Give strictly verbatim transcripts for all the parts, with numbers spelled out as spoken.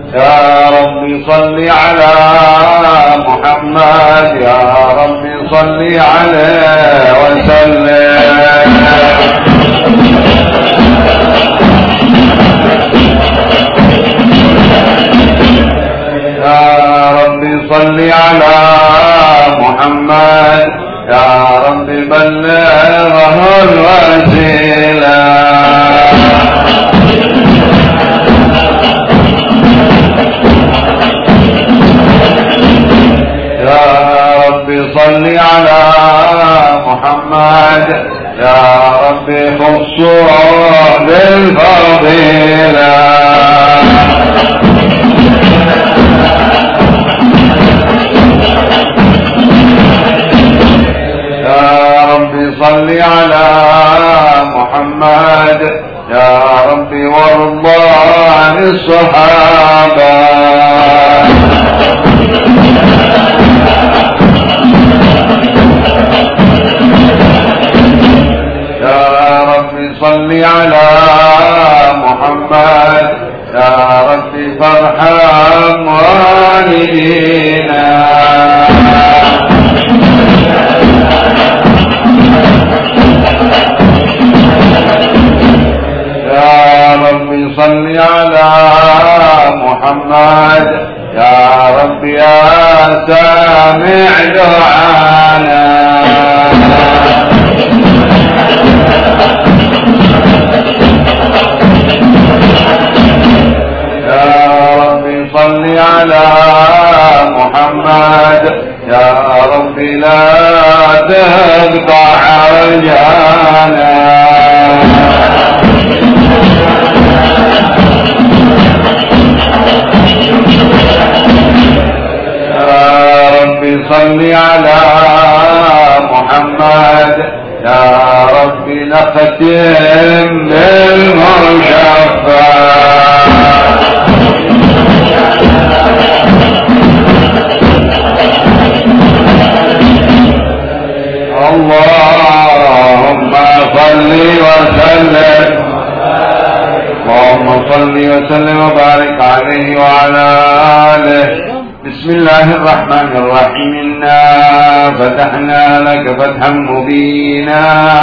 يا رب صل على محمد يا رب صل عليه وسلم يا رب صل على محمد يا رب بلغه الوسيلة يا رب صل على محمد يا رب خصه بالفضيلة يا رب صل على محمد يا رب وارضى عن الصحابة يا رب صل على محمد يا رب فارحم والدينا يا رب صل على محمد يا رب يا سامع دعانا يا رب صل على محمد يا رب لا تقطع رجانا يا رب صل على محمد يا رب نختم بالمشفع اللهم صل وسلم اللهم صل وسلم وبارك عليه وعلى آله بسم الله الرحمن الرحيم إنا فتحنا لك فتحا مبينا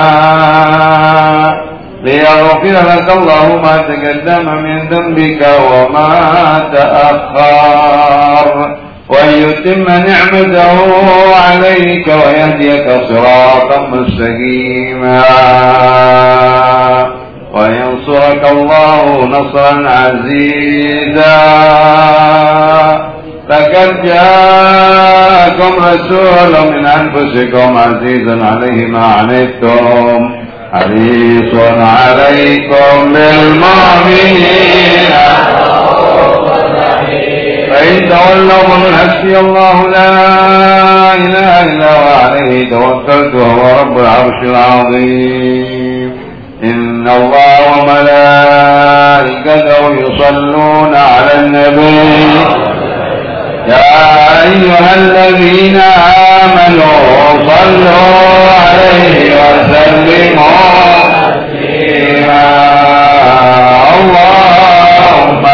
ليغفر لك الله ما تقدم من ذنبك وما تأخر ويتم نعمته عليك ويهديك صراطا مستقيما وينصرك الله نصرا عزيزا لقد جاءكم رسول من أنفسكم عزيز عليه ما عنتم حريص عليكم بالمؤمنين فإن تولوا فقل حسبي الله لا إله إلا هو عليه توكلت وهو رب العرش العظيم إن الله وملائكته يصلون على النبي يا أيها الذين آمنوا صلوا عليه وسلموا تسليما اللهم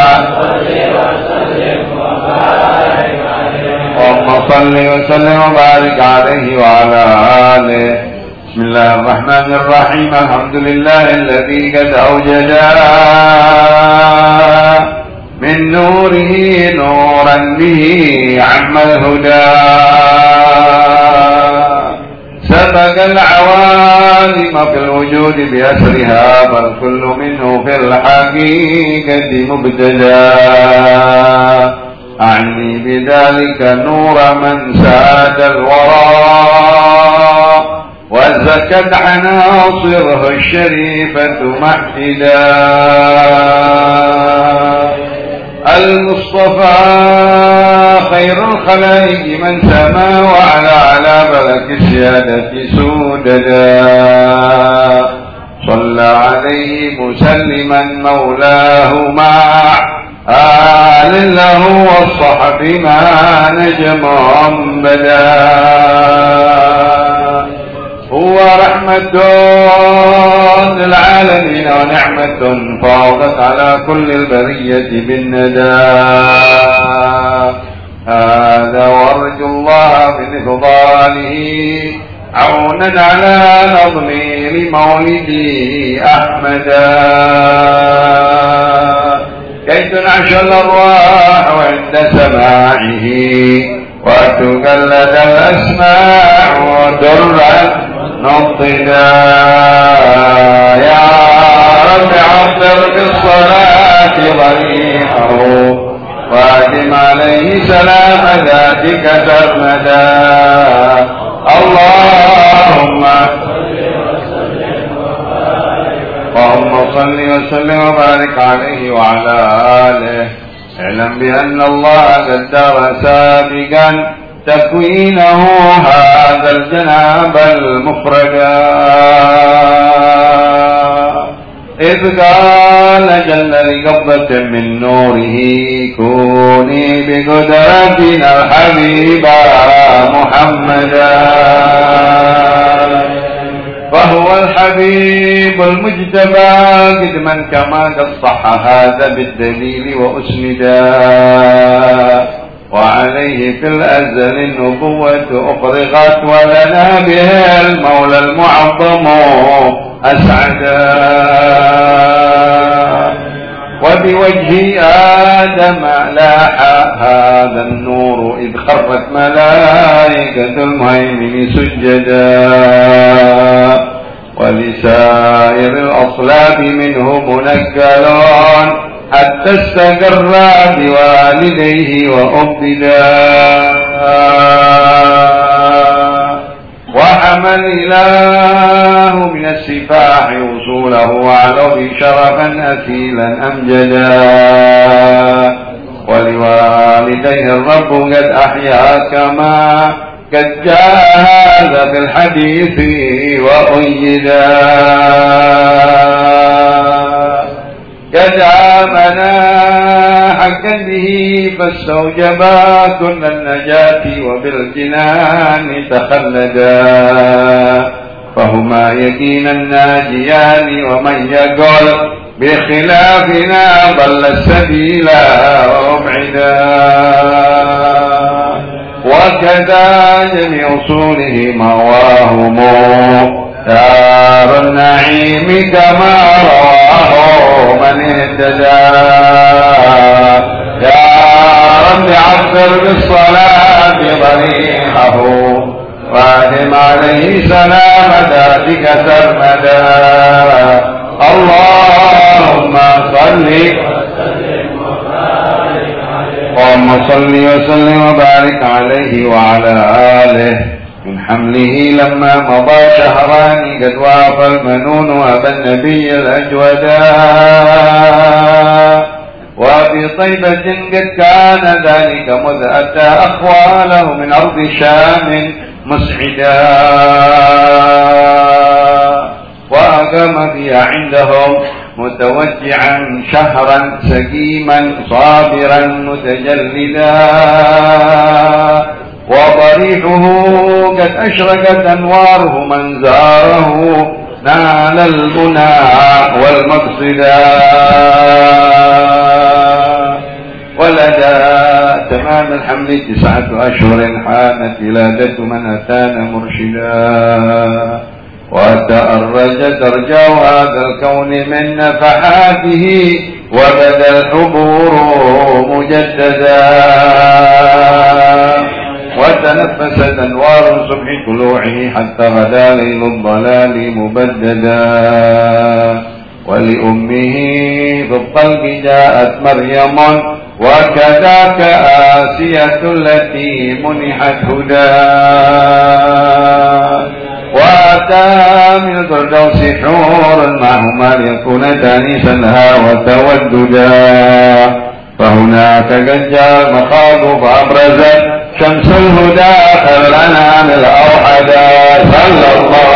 صل وسلم وبارك عليه وعلى آله بسم الله الرحمن الرحيم الحمد لله الذي قد أوجد من نوره نورا به عم الهدى سبق العوالم في الوجود بأسرها بل كل منه في الحقيقة مبتدى أعني بذلك نور من ساد الورى وزكت عناصره الشريفة محتدا المصطفى خير الخلائق من سما وعلى على ملك السيادة سوددا صلى عليه مسلما مولاه مع آل له والصحب ما نجم بدا هو رحمة للعالمين ونعمة فاضت على كل البرية بالندى. هذا وارجو الله بإفضاله عونا على نظمي لمولدي أحمدا، كي تنعش الأرواح عند سماعه وتقلد الأسماع ودرا نطدا. يا رب عطر بالصلاة ضريحه وادم عليه سلام ذاتك سرمدا. اللهم اللهم صل وسلم وبارك عليه وعلى آله. اعلم بأن الله قدر سابقا تكوينه هذا الجناب المفردا، إذ قال جل لقبة من نوره كوني بقدرتنا الحبيبا محمدا. فهو الحبيب المجتبى قدما كما قد صح هذا بالدليل وأسندا، وعليه في الأزل النبوة أفرغت ولنا بها المولى المعظم أسعدا. وبوجه آدم لاح هذا النور إذ خرت ملائكة المهيمن سجدا، ولسائر الأصلاب منه منكلون حتى استقر بوالديه وأبدا. وحمى الإله من السفاح وصوله على شرفا أثيلا أمجدا، ولوالديه الرب قد أحيا كما قد جاء هذا في الحديث وأيدا. قد آمنا حقا به فاستوجبا كل النجاة وبالجنان تخلدا، فهما يقينا ناجيان ومن يقول بخلافنا ضل السبيل وابعدا. وكذا جميع اصوله مواهم دار النعيم كما رواه من اهتدى. يا رب عفر بالصلاة ضريحه وادم عليه سلام ذاتك سرمدا. اللهم صل اللهم صل وسلم وبارك عليه وعلى آله. من حمله لما مضى شهران قد وافى المنون أبا النبي الأجودا، وفي طيبة قد كان ذلك مذ أتى أخواله من أرض شام مسعدا، وأقام فيها عندهم متوجعا شهرا سقيما صابرا متجلدا، وضريحه قد أشرقت أنواره من زاره نال المنى والمقصدا. ولدى تمام الحمل تسعة أشهر حانت ولادة من أتانا مرشدا، وتأرجت أرجاء هذا الكون من نفحاته وبدا الحبور مجددا، وتنفست أنوار الصبح طلوعه حتى غدا ليل الضلال مبددا. ولأمه في الطلق جاءت مريم وكذاك آسية التي منحت هدى، وأتى من الفردوس حور معهما ليكون تانيسا لها وتوددا. فهناك قد جاء المخاض فأبرزت شمس الهدى خلنا من الأوحدا. صلى الله